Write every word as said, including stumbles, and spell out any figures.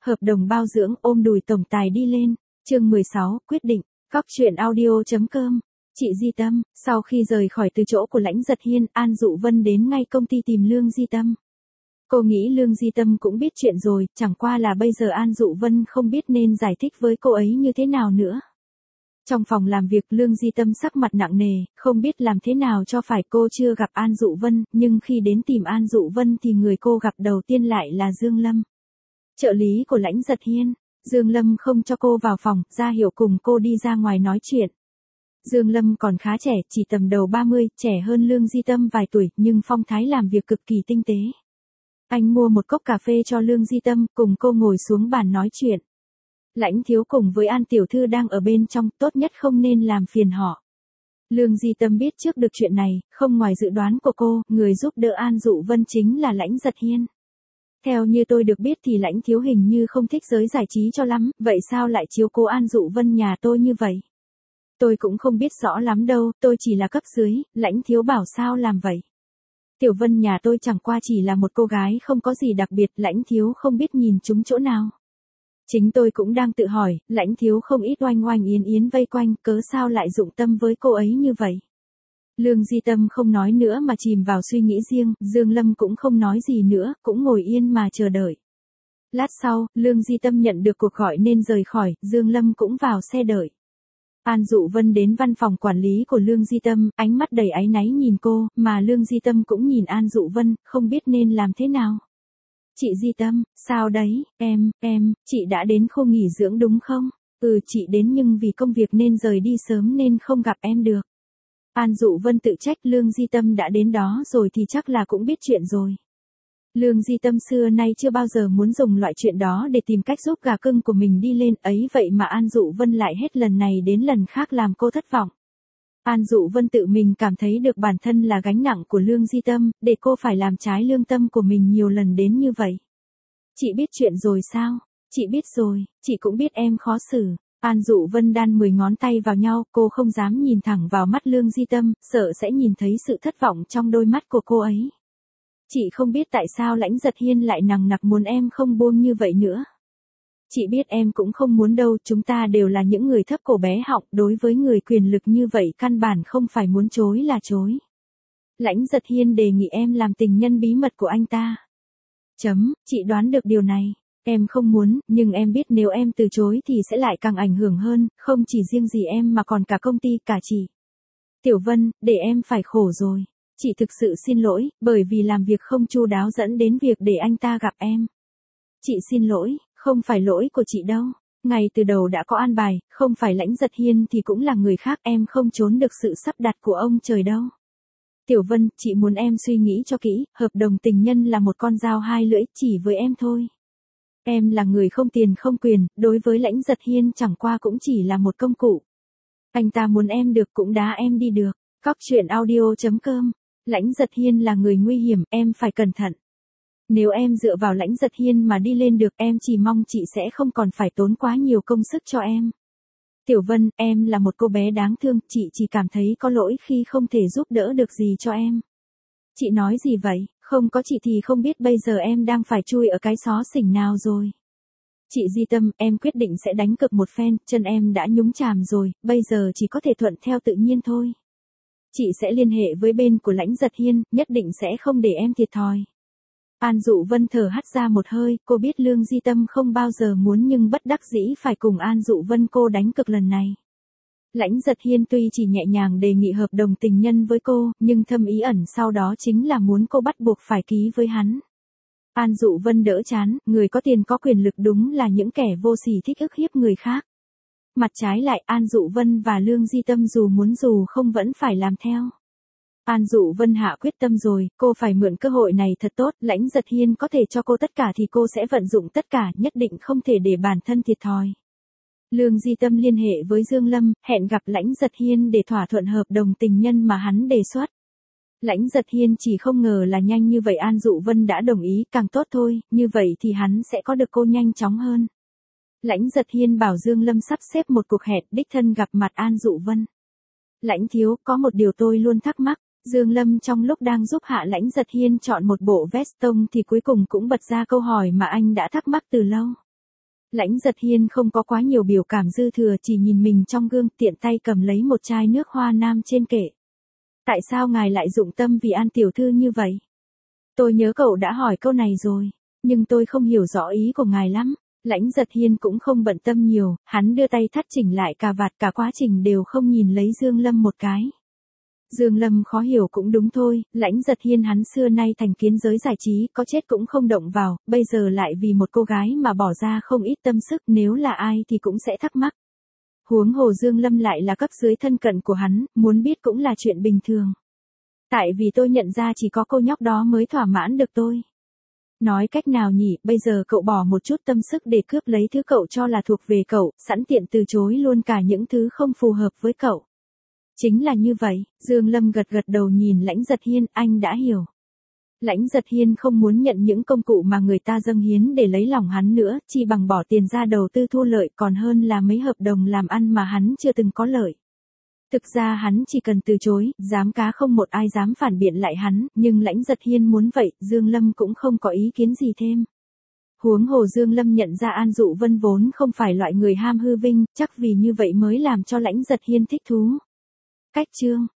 Hợp đồng bao dưỡng ôm đùi tổng tài đi lên. Chương mười sáu, quyết định. Cóc truyện audio chấm com. Chị Di Tâm, sau khi rời khỏi từ chỗ của Lãnh Giật Hiên, An Dụ Vân đến ngay công ty tìm Lương Di Tâm. Cô nghĩ Lương Di Tâm cũng biết chuyện rồi, chẳng qua là bây giờ An Dụ Vân không biết nên giải thích với cô ấy như thế nào nữa. Trong phòng làm việc, Lương Di Tâm sắc mặt nặng nề, không biết làm thế nào cho phải. Cô chưa gặp An Dụ Vân, nhưng khi đến tìm An Dụ Vân thì người cô gặp đầu tiên lại là Dương Lâm, trợ lý của Lãnh Giật Hiên. Dương Lâm không cho cô vào phòng, ra hiệu cùng cô đi ra ngoài nói chuyện. Dương Lâm còn khá trẻ, chỉ tầm đầu ba mươi, trẻ hơn Lương Di Tâm vài tuổi, nhưng phong thái làm việc cực kỳ tinh tế. Anh mua một cốc cà phê cho Lương Di Tâm, cùng cô ngồi xuống bàn nói chuyện. Lãnh thiếu cùng với An tiểu thư đang ở bên trong, tốt nhất không nên làm phiền họ. Lương Di Tâm biết trước được chuyện này, không ngoài dự đoán của cô, người giúp đỡ An Dụ Vân chính là Lãnh Giật Hiên. Theo như tôi được biết thì Lãnh thiếu hình như không thích giới giải trí cho lắm, vậy sao lại chiếu cố An Dụ Vân nhà tôi như vậy? Tôi cũng không biết rõ lắm đâu, tôi chỉ là cấp dưới, Lãnh thiếu bảo sao làm vậy. Tiểu Vân nhà tôi chẳng qua chỉ là một cô gái không có gì đặc biệt, Lãnh thiếu không biết nhìn chúng chỗ nào. Chính tôi cũng đang tự hỏi, Lãnh thiếu không ít oanh oanh yến yến vây quanh, cớ sao lại dụng tâm với cô ấy như vậy. Lương Di Tâm không nói nữa mà chìm vào suy nghĩ riêng, Dương Lâm cũng không nói gì nữa, cũng ngồi yên mà chờ đợi. Lát sau, Lương Di Tâm nhận được cuộc gọi nên rời khỏi, Dương Lâm cũng vào xe đợi. An Dụ Vân đến văn phòng quản lý của Lương Di Tâm, ánh mắt đầy áy náy nhìn cô, mà Lương Di Tâm cũng nhìn An Dụ Vân, không biết nên làm thế nào. Chị Di Tâm, sao đấy, em, em, chị đã đến khu nghỉ dưỡng đúng không? Ừ, chị đến nhưng vì công việc nên rời đi sớm nên không gặp em được. An Dụ Vân tự trách, Lương Di Tâm đã đến đó rồi thì chắc là cũng biết chuyện rồi. Lương Di Tâm xưa nay chưa bao giờ muốn dùng loại chuyện đó để tìm cách giúp gà cưng của mình đi lên, ấy vậy mà An Dụ Vân lại hết lần này đến lần khác làm cô thất vọng. An Dụ Vân tự mình cảm thấy được bản thân là gánh nặng của Lương Di Tâm, để cô phải làm trái lương tâm của mình nhiều lần đến như vậy. Chị biết chuyện rồi sao? Chị biết rồi, chị cũng biết em khó xử. An Dụ Vân đan mười ngón tay vào nhau, cô không dám nhìn thẳng vào mắt Lương Di Tâm, sợ sẽ nhìn thấy sự thất vọng trong đôi mắt của cô ấy. Chị không biết tại sao Lãnh Giật Hiên lại nằng nặc muốn em không buông như vậy nữa. Chị biết em cũng không muốn đâu, chúng ta đều là những người thấp cổ bé họng, đối với người quyền lực như vậy căn bản không phải muốn chối là chối. Lãnh Giật Hiên đề nghị em làm tình nhân bí mật của anh ta. Chấm, chị đoán được điều này. Em không muốn, nhưng em biết nếu em từ chối thì sẽ lại càng ảnh hưởng hơn, không chỉ riêng gì em mà còn cả công ty, cả chị. Tiểu Vân, để em phải khổ rồi. Chị thực sự xin lỗi, bởi vì làm việc không chu đáo dẫn đến việc để anh ta gặp em. Chị xin lỗi, không phải lỗi của chị đâu. Ngay từ đầu đã có an bài, không phải Lãnh Giật Hiên thì cũng là người khác, em không trốn được sự sắp đặt của ông trời đâu. Tiểu Vân, chị muốn em suy nghĩ cho kỹ, hợp đồng tình nhân là một con dao hai lưỡi, chỉ với em thôi. Em là người không tiền không quyền, đối với Lãnh Giật Hiên chẳng qua cũng chỉ là một công cụ. Anh ta muốn em được cũng đá em đi được. Cóc truyện audio chấm com. Lãnh Giật Hiên là người nguy hiểm, em phải cẩn thận. Nếu em dựa vào Lãnh Giật Hiên mà đi lên được, em chỉ mong chị sẽ không còn phải tốn quá nhiều công sức cho em. Tiểu Vân, em là một cô bé đáng thương, chị chỉ cảm thấy có lỗi khi không thể giúp đỡ được gì cho em. Chị nói gì vậy, không có chị thì không biết bây giờ em đang phải chui ở cái xó xỉnh nào rồi. Chị Di Tâm, em quyết định sẽ đánh cược một phen, chân em đã nhúng chàm rồi, bây giờ chỉ có thể thuận theo tự nhiên thôi. Chị sẽ liên hệ với bên của Lãnh Giật Hiên, nhất định sẽ không để em thiệt thòi. An Dụ Vân thở hắt ra một hơi, cô biết Lương Di Tâm không bao giờ muốn nhưng bất đắc dĩ phải cùng An Dụ Vân cô đánh cược lần này. Lãnh Giật Hiên tuy chỉ nhẹ nhàng đề nghị hợp đồng tình nhân với cô, nhưng thâm ý ẩn sau đó chính là muốn cô bắt buộc phải ký với hắn. An Dụ Vân đỡ chán, người có tiền có quyền lực đúng là những kẻ vô sỉ thích ức hiếp người khác. Mặt trái lại, An Dụ Vân và Lương Di Tâm dù muốn dù không vẫn phải làm theo. An Dụ Vân hạ quyết tâm rồi, cô phải mượn cơ hội này thật tốt, Lãnh Giật Hiên có thể cho cô tất cả thì cô sẽ vận dụng tất cả, nhất định không thể để bản thân thiệt thòi. Lương Di Tâm liên hệ với Dương Lâm, hẹn gặp Lãnh Giật Hiên để thỏa thuận hợp đồng tình nhân mà hắn đề xuất. Lãnh Giật Hiên chỉ không ngờ là nhanh như vậy An Dụ Vân đã đồng ý, càng tốt thôi, như vậy thì hắn sẽ có được cô nhanh chóng hơn. Lãnh Giật Hiên bảo Dương Lâm sắp xếp một cuộc hẹn đích thân gặp mặt An Dụ Vân. Lãnh thiếu, có một điều tôi luôn thắc mắc. Dương Lâm trong lúc đang giúp Hạ Lãnh Giật Hiên chọn một bộ vest tông thì cuối cùng cũng bật ra câu hỏi mà anh đã thắc mắc từ lâu. Lãnh Giật Hiên không có quá nhiều biểu cảm dư thừa, chỉ nhìn mình trong gương, tiện tay cầm lấy một chai nước hoa nam trên kệ. Tại sao ngài lại dụng tâm vì An tiểu thư như vậy? Tôi nhớ cậu đã hỏi câu này rồi, nhưng tôi không hiểu rõ ý của ngài lắm. Lãnh Giật Hiên cũng không bận tâm nhiều, hắn đưa tay thắt chỉnh lại cà vạt, cả quá trình đều không nhìn lấy Dương Lâm một cái. Dương Lâm khó hiểu cũng đúng thôi, Lãnh Giật Hiên hắn xưa nay thành kiến giới giải trí, có chết cũng không động vào, bây giờ lại vì một cô gái mà bỏ ra không ít tâm sức, nếu là ai thì cũng sẽ thắc mắc. Huống hồ Dương Lâm lại là cấp dưới thân cận của hắn, muốn biết cũng là chuyện bình thường. Tại vì tôi nhận ra chỉ có cô nhóc đó mới thỏa mãn được tôi. Nói cách nào nhỉ, bây giờ cậu bỏ một chút tâm sức để cướp lấy thứ cậu cho là thuộc về cậu, sẵn tiện từ chối luôn cả những thứ không phù hợp với cậu. Chính là như vậy, Dương Lâm gật gật đầu nhìn Lãnh Giật Hiên, anh đã hiểu. Lãnh Giật Hiên không muốn nhận những công cụ mà người ta dâng hiến để lấy lòng hắn nữa, chi bằng bỏ tiền ra đầu tư thu lợi còn hơn là mấy hợp đồng làm ăn mà hắn chưa từng có lợi. Thực ra hắn chỉ cần từ chối, dám cá không một ai dám phản biện lại hắn, nhưng Lãnh Giật Hiên muốn vậy, Dương Lâm cũng không có ý kiến gì thêm. Huống hồ Dương Lâm nhận ra An Dụ Vân vốn không phải loại người ham hư vinh, chắc vì như vậy mới làm cho Lãnh Giật Hiên thích thú. Cách chương